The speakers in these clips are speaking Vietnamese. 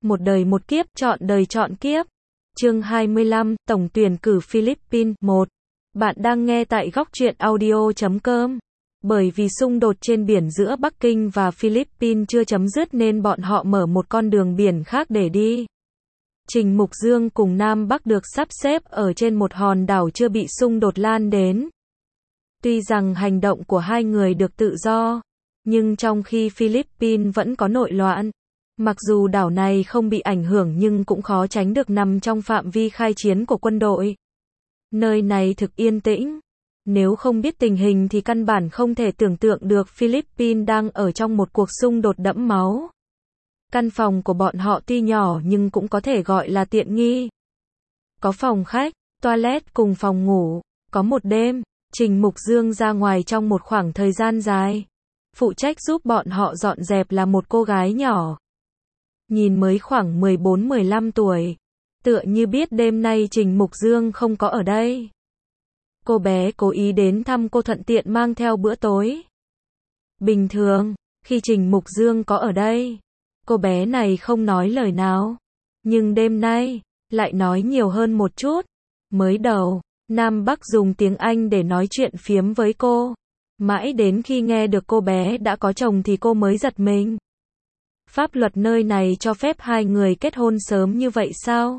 một đời một kiếp, chọn đời chọn kiếp. Chương 25, Tổng tuyển cử Philippines 1. Bạn đang nghe tại Góc Truyện Audio.com. Bởi vì xung đột trên biển giữa Bắc Kinh và Philippines chưa chấm dứt nên bọn họ mở một con đường biển khác để đi. Trình Mục Dương cùng Nam Bắc được sắp xếp ở trên một hòn đảo chưa bị xung đột lan đến. Tuy rằng hành động của hai người được tự do, nhưng trong khi Philippines vẫn có nội loạn. Mặc dù đảo này không bị ảnh hưởng nhưng cũng khó tránh được nằm trong phạm vi khai chiến của quân đội. Nơi này thực yên tĩnh. Nếu không biết tình hình thì căn bản không thể tưởng tượng được Philippines đang ở trong một cuộc xung đột đẫm máu. Căn phòng của bọn họ tuy nhỏ nhưng cũng có thể gọi là tiện nghi. Có phòng khách, toilet cùng phòng ngủ. Có một đêm, Trình Mục Dương ra ngoài trong một khoảng thời gian dài. Phụ trách giúp bọn họ dọn dẹp là một cô gái nhỏ. Nhìn mới khoảng 14-15 tuổi. Tựa như biết đêm nay Trình Mục Dương không có ở đây. Cô bé cố ý đến thăm cô thuận tiện mang theo bữa tối. Bình thường, khi Trình Mục Dương có ở đây, cô bé này không nói lời nào. Nhưng đêm nay, lại nói nhiều hơn một chút. Mới đầu, Nam Bắc dùng tiếng Anh để nói chuyện phiếm với cô. Mãi đến khi nghe được cô bé đã có chồng thì cô mới giật mình. Pháp luật nơi này cho phép hai người kết hôn sớm như vậy sao?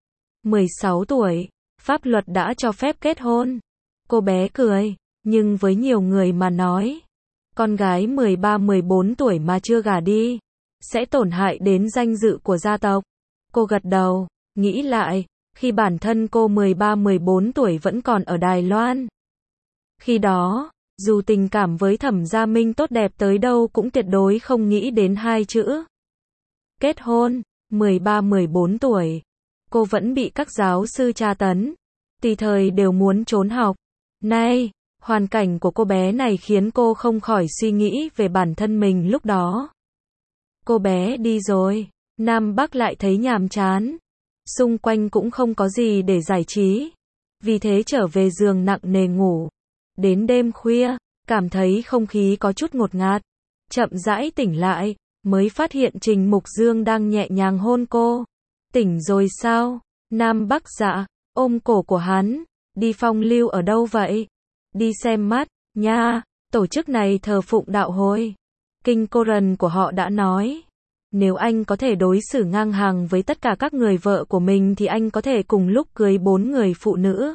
16 tuổi, pháp luật đã cho phép kết hôn. Cô bé cười, nhưng với nhiều người mà nói, con gái 13-14 tuổi mà chưa gả đi, sẽ tổn hại đến danh dự của gia tộc. Cô gật đầu, nghĩ lại, khi bản thân cô 13-14 tuổi vẫn còn ở Đài Loan. Khi đó, dù tình cảm với Thẩm Gia Minh tốt đẹp tới đâu cũng tuyệt đối không nghĩ đến hai chữ kết hôn. 13-14 tuổi, cô vẫn bị các giáo sư tra tấn, tùy thời đều muốn trốn học. Nay, hoàn cảnh của cô bé này khiến cô không khỏi suy nghĩ về bản thân mình lúc đó. Cô bé đi rồi, Nam Bắc lại thấy nhàm chán. Xung quanh cũng không có gì để giải trí. Vì thế trở về giường nặng nề ngủ. Đến đêm khuya, cảm thấy không khí có chút ngột ngạt. Chậm rãi tỉnh lại, mới phát hiện Trình Mục Dương đang nhẹ nhàng hôn cô. Tỉnh rồi sao? Nam Bắc dạ, ôm cổ của hắn. Đi phong lưu ở đâu vậy? Đi xem mắt, nha. Tổ chức này thờ phụng đạo hồi. Kinh Koran của họ đã nói. Nếu anh có thể đối xử ngang hàng với tất cả các người vợ của mình thì anh có thể cùng lúc cưới 4 người phụ nữ.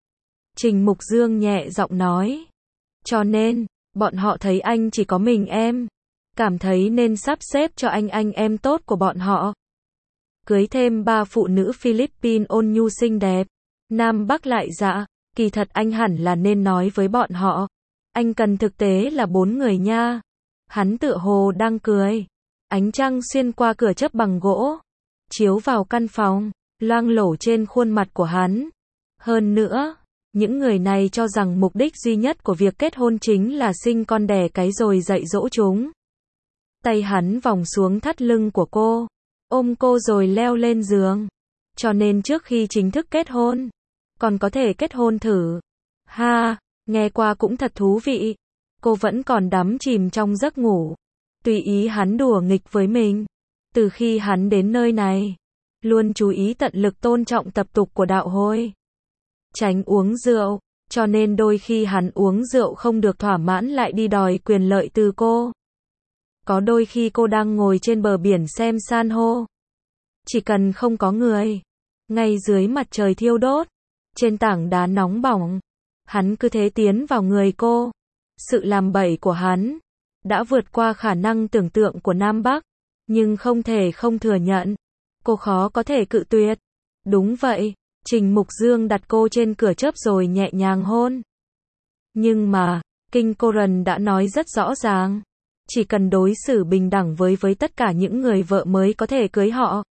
Trình Mục Dương nhẹ giọng nói. Cho nên, bọn họ thấy anh chỉ có mình em. Cảm thấy nên sắp xếp cho anh em tốt của bọn họ. Cưới thêm 3 phụ nữ Philippines ôn nhu xinh đẹp. Nam Bắc lại dạ, kỳ thật anh hẳn là nên nói với bọn họ. Anh cần thực tế là 4 người nha. Hắn tựa hồ đang cười. Ánh trăng xuyên qua cửa chớp bằng gỗ, chiếu vào căn phòng, loang lổ trên khuôn mặt của hắn. Hơn nữa, những người này cho rằng mục đích duy nhất của việc kết hôn chính là sinh con đẻ cái rồi dạy dỗ chúng. Tay hắn vòng xuống thắt lưng của cô, ôm cô rồi leo lên giường. Cho nên trước khi chính thức kết hôn, còn có thể kết hôn thử. Ha, nghe qua cũng thật thú vị. Cô vẫn còn đắm chìm trong giấc ngủ. Tùy ý hắn đùa nghịch với mình. Từ khi hắn đến nơi này, luôn chú ý tận lực tôn trọng tập tục của đạo hồi. Tránh uống rượu, cho nên đôi khi hắn uống rượu không được thỏa mãn lại đi đòi quyền lợi từ cô. Có đôi khi cô đang ngồi trên bờ biển xem san hô. Chỉ cần không có người, ngay dưới mặt trời thiêu đốt, trên tảng đá nóng bỏng, hắn cứ thế tiến vào người cô. Sự làm bậy của hắn đã vượt qua khả năng tưởng tượng của Nam Bắc, nhưng không thể không thừa nhận. Cô khó có thể cự tuyệt. Đúng vậy, Trình Mục Dương đặt cô trên cửa chớp rồi nhẹ nhàng hôn. Nhưng mà, Kinh Koran đã nói rất rõ ràng. Chỉ cần đối xử bình đẳng với tất cả những người vợ mới có thể cưới họ.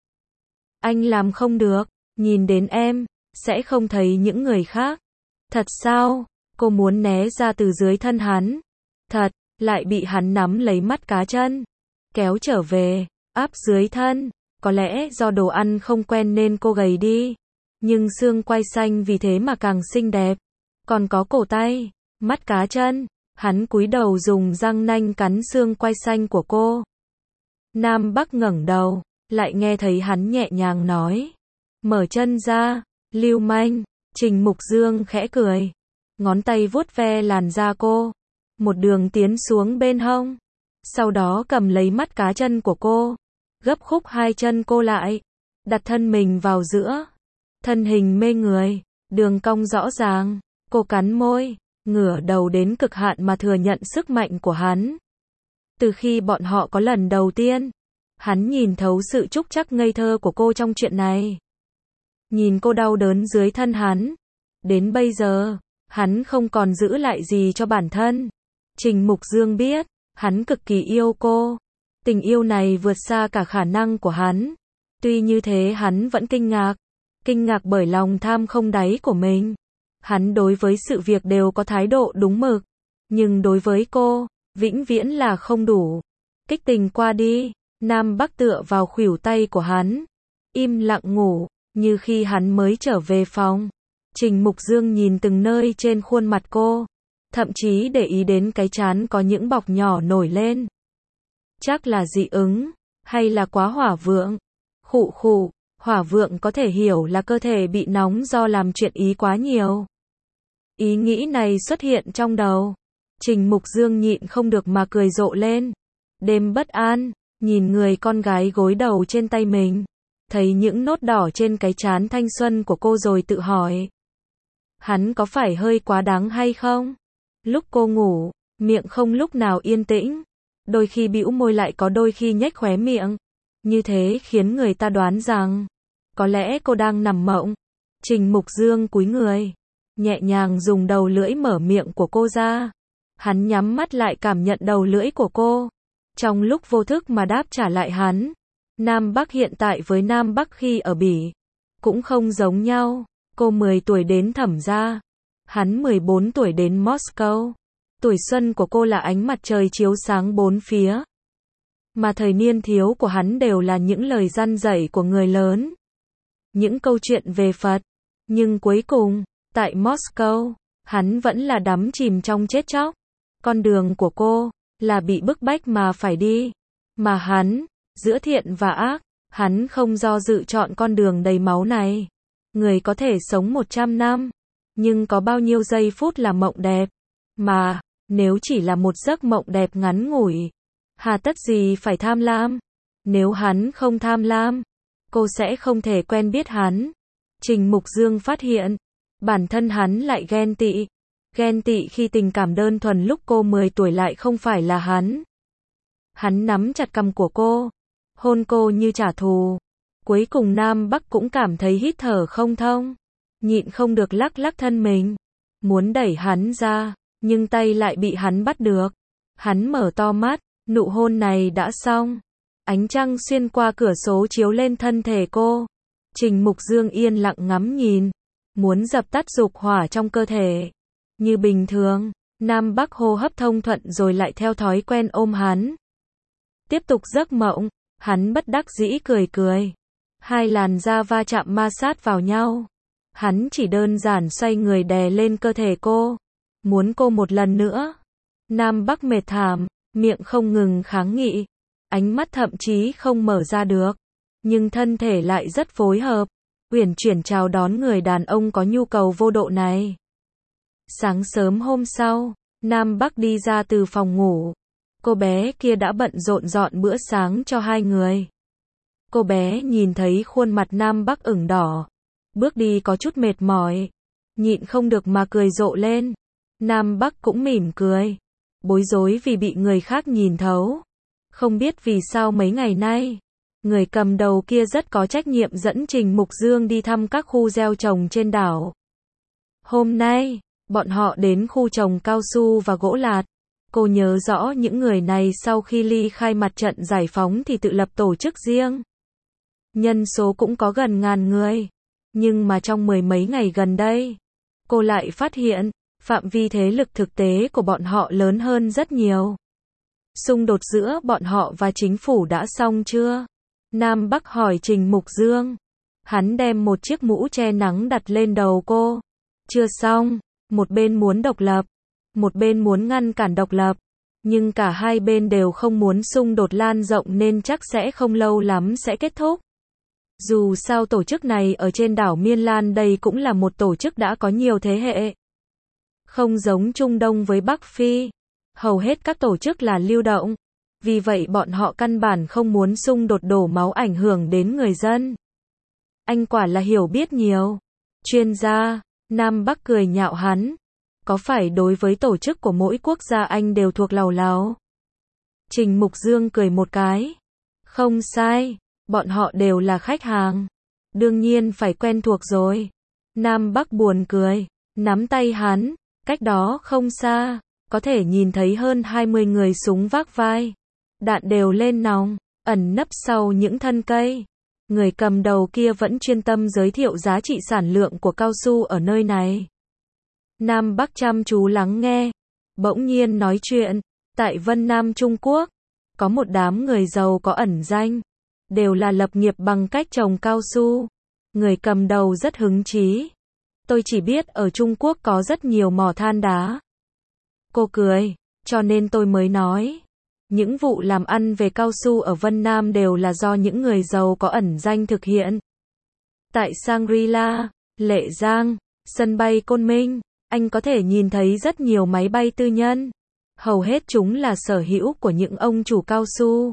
Anh làm không được, nhìn đến em, sẽ không thấy những người khác. Thật sao? Cô muốn né ra từ dưới thân hắn. Thật. Lại bị hắn nắm lấy mắt cá chân, kéo trở về, áp dưới thân. Có lẽ do đồ ăn không quen nên cô gầy đi, nhưng xương quai xanh vì thế mà càng xinh đẹp. Còn có cổ tay, mắt cá chân, hắn cúi đầu dùng răng nanh cắn xương quai xanh của cô. Nam Bắc ngẩng đầu, lại nghe thấy hắn nhẹ nhàng nói. Mở chân ra, lưu manh. Trình Mục Dương khẽ cười. Ngón tay vuốt ve làn da cô. Một đường tiến xuống bên hông. Sau đó cầm lấy mắt cá chân của cô. Gấp khúc hai chân cô lại. Đặt thân mình vào giữa. Thân hình mê người. Đường cong rõ ràng. Cô cắn môi. Ngửa đầu đến cực hạn mà thừa nhận sức mạnh của hắn. Từ khi bọn họ có lần đầu tiên, hắn nhìn thấu sự trúc trắc ngây thơ của cô trong chuyện này. Nhìn cô đau đớn dưới thân hắn. Đến bây giờ, hắn không còn giữ lại gì cho bản thân. Trình Mục Dương biết, hắn cực kỳ yêu cô. Tình yêu này vượt xa cả khả năng của hắn. Tuy như thế hắn vẫn kinh ngạc. Kinh ngạc bởi lòng tham không đáy của mình. Hắn đối với sự việc đều có thái độ đúng mực. Nhưng đối với cô, vĩnh viễn là không đủ. Kích tình qua đi, Nam Bắc tựa vào khuỷu tay của hắn. Im lặng ngủ, như khi hắn mới trở về phòng. Trình Mục Dương nhìn từng nơi trên khuôn mặt cô. Thậm chí để ý đến cái trán có những bọc nhỏ nổi lên. Chắc là dị ứng, hay là quá hỏa vượng. Khụ khụ, hỏa vượng có thể hiểu là cơ thể bị nóng do làm chuyện ý quá nhiều. Ý nghĩ này xuất hiện trong đầu. Trình Mục Dương nhịn không được mà cười rộ lên. Đêm bất an, nhìn người con gái gối đầu trên tay mình. Thấy những nốt đỏ trên cái trán thanh xuân của cô rồi tự hỏi. Hắn có phải hơi quá đáng hay không? Lúc cô ngủ, miệng không lúc nào yên tĩnh. Đôi khi bĩu môi lại có đôi khi nhếch khóe miệng. Như thế khiến người ta đoán rằng, có lẽ cô đang nằm mộng. Trình Mục Dương cúi người, nhẹ nhàng dùng đầu lưỡi mở miệng của cô ra. Hắn nhắm mắt lại cảm nhận đầu lưỡi của cô. Trong lúc vô thức mà đáp trả lại hắn. Nam Bắc hiện tại với Nam Bắc khi ở Bỉ cũng không giống nhau. Cô 10 tuổi đến Thẩm gia, hắn 14 tuổi đến Moscow. Tuổi xuân của cô là ánh mặt trời chiếu sáng bốn phía. Mà thời niên thiếu của hắn đều là những lời răn dạy của người lớn. Những câu chuyện về Phật. Nhưng cuối cùng, tại Moscow, hắn vẫn là đắm chìm trong chết chóc. Con đường của cô, là bị bức bách mà phải đi. Mà hắn, giữa thiện và ác, hắn không do dự chọn con đường đầy máu này. Người có thể sống 100 năm, nhưng có bao nhiêu giây phút là mộng đẹp. Mà, nếu chỉ là một giấc mộng đẹp ngắn ngủi, hà tất gì phải tham lam? Nếu hắn không tham lam, cô sẽ không thể quen biết hắn. Trình Mục Dương phát hiện, bản thân hắn lại ghen tị. Ghen tị khi tình cảm đơn thuần lúc cô 10 tuổi lại không phải là hắn. Hắn nắm chặt cằm của cô, hôn cô như trả thù. Cuối cùng Nam Bắc cũng cảm thấy hít thở không thông. Nhịn không được lắc lắc thân mình. Muốn đẩy hắn ra, nhưng tay lại bị hắn bắt được. Hắn mở to mắt, nụ hôn này đã xong. Ánh trăng xuyên qua cửa sổ chiếu lên thân thể cô. Trình Mục Dương yên lặng ngắm nhìn. Muốn dập tắt dục hỏa trong cơ thể. Như bình thường, Nam Bắc hô hấp thông thuận rồi lại theo thói quen ôm hắn. Tiếp tục giấc mộng, hắn bất đắc dĩ cười cười. Hai làn da va chạm ma sát vào nhau. Hắn chỉ đơn giản xoay người đè lên cơ thể cô. Muốn cô một lần nữa. Nam Bắc mệt thảm, miệng không ngừng kháng nghị. Ánh mắt thậm chí không mở ra được. Nhưng thân thể lại rất phối hợp. Uyển chuyển chào đón người đàn ông có nhu cầu vô độ này. Sáng sớm hôm sau, Nam Bắc đi ra từ phòng ngủ. Cô bé kia đã bận rộn dọn bữa sáng cho hai người. Cô bé nhìn thấy khuôn mặt Nam Bắc ửng đỏ. Bước đi có chút mệt mỏi. Nhịn không được mà cười rộ lên. Nam Bắc cũng mỉm cười. Bối rối vì bị người khác nhìn thấu. Không biết vì sao mấy ngày nay, người cầm đầu kia rất có trách nhiệm dẫn Trình Mục Dương đi thăm các khu gieo trồng trên đảo. Hôm nay, bọn họ đến khu trồng cao su và gỗ lạt. Cô nhớ rõ những người này sau khi ly khai mặt trận giải phóng thì tự lập tổ chức riêng. Nhân số cũng có gần 1000 người. Nhưng mà trong mười mấy ngày gần đây, cô lại phát hiện, phạm vi thế lực thực tế của bọn họ lớn hơn rất nhiều. Xung đột giữa bọn họ và chính phủ đã xong chưa? Nam Bắc hỏi Trình Mục Dương. Hắn đem một chiếc mũ che nắng đặt lên đầu cô. Chưa xong, một bên muốn độc lập, một bên muốn ngăn cản độc lập. Nhưng cả hai bên đều không muốn xung đột lan rộng nên chắc sẽ không lâu lắm sẽ kết thúc. Dù sao tổ chức này ở trên đảo Miên Lan đây cũng là một tổ chức đã có nhiều thế hệ. Không giống Trung Đông với Bắc Phi. Hầu hết các tổ chức là lưu động. Vì vậy bọn họ căn bản không muốn xung đột đổ máu ảnh hưởng đến người dân. Anh quả là hiểu biết nhiều. Chuyên gia, Nam Bắc cười nhạo hắn. Có phải đối với tổ chức của mỗi quốc gia anh đều thuộc làu láo? Trình Mục Dương cười một cái. Không sai, bọn họ đều là khách hàng. Đương nhiên phải quen thuộc rồi. Nam Bắc buồn cười, nắm tay hắn, cách đó không xa, có thể nhìn thấy hơn 20 người súng vác vai. Đạn đều lên nòng, ẩn nấp sau những thân cây. Người cầm đầu kia vẫn chuyên tâm giới thiệu giá trị sản lượng của cao su ở nơi này. Nam Bắc chăm chú lắng nghe. Bỗng nhiên nói chuyện, tại Vân Nam Trung Quốc, có một đám người giàu có ẩn danh, đều là lập nghiệp bằng cách trồng cao su. Người cầm đầu rất hứng chí. Tôi chỉ biết ở Trung Quốc có rất nhiều mỏ than đá. Cô cười, cho nên tôi mới nói. Những vụ làm ăn về cao su ở Vân Nam đều là do những người giàu có ẩn danh thực hiện. Tại Shangri-La, Lệ Giang, sân bay Côn Minh, anh có thể nhìn thấy rất nhiều máy bay tư nhân. Hầu hết chúng là sở hữu của những ông chủ cao su.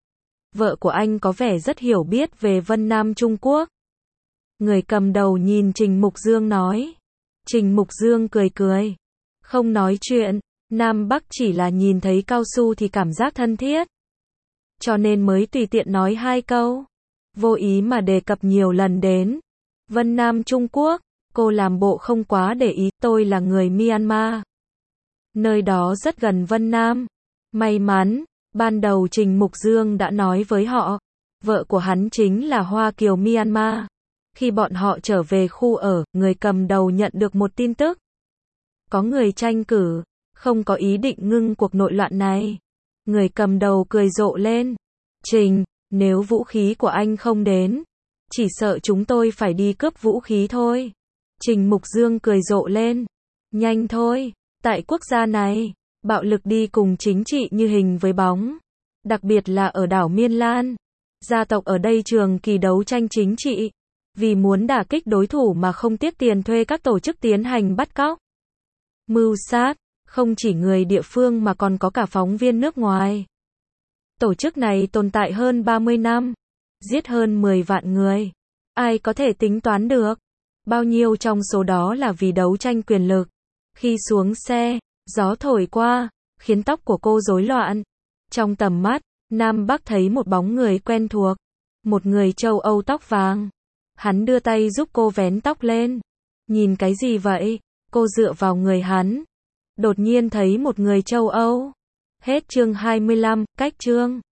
Vợ của anh có vẻ rất hiểu biết về Vân Nam Trung Quốc. Người cầm đầu nhìn Trình Mục Dương nói. Trình Mục Dương cười cười. Không nói chuyện, Nam Bắc chỉ là nhìn thấy cao su thì cảm giác thân thiết. Cho nên mới tùy tiện nói hai câu. Vô ý mà đề cập nhiều lần đến Vân Nam Trung Quốc. Cô làm bộ không quá để ý, tôi là người Myanmar. Nơi đó rất gần Vân Nam. May mắn, ban đầu Trình Mục Dương đã nói với họ, vợ của hắn chính là Hoa Kiều Myanmar. Khi bọn họ trở về khu ở, người cầm đầu nhận được một tin tức. Có người tranh cử, không có ý định ngưng cuộc nội loạn này. Người cầm đầu cười rộ lên. Trình, nếu vũ khí của anh không đến, chỉ sợ chúng tôi phải đi cướp vũ khí thôi. Trình Mục Dương cười rộ lên. Nhanh thôi, tại quốc gia này, bạo lực đi cùng chính trị như hình với bóng. Đặc biệt là ở đảo Miên Lan. Gia tộc ở đây trường kỳ đấu tranh chính trị. Vì muốn đả kích đối thủ mà không tiếc tiền thuê các tổ chức tiến hành bắt cóc. Mưu sát, không chỉ người địa phương mà còn có cả phóng viên nước ngoài. Tổ chức này tồn tại hơn 30 năm. Giết hơn 10 vạn người. Ai có thể tính toán được? Bao nhiêu trong số đó là vì đấu tranh quyền lực. Khi xuống xe, gió thổi qua, khiến tóc của cô rối loạn. Trong tầm mắt, Nam Bắc thấy một bóng người quen thuộc. Một người châu Âu tóc vàng. Hắn đưa tay giúp cô vén tóc lên. Nhìn cái gì vậy? Cô dựa vào người hắn. Đột nhiên thấy một người châu Âu. Hết chương 25, cách chương.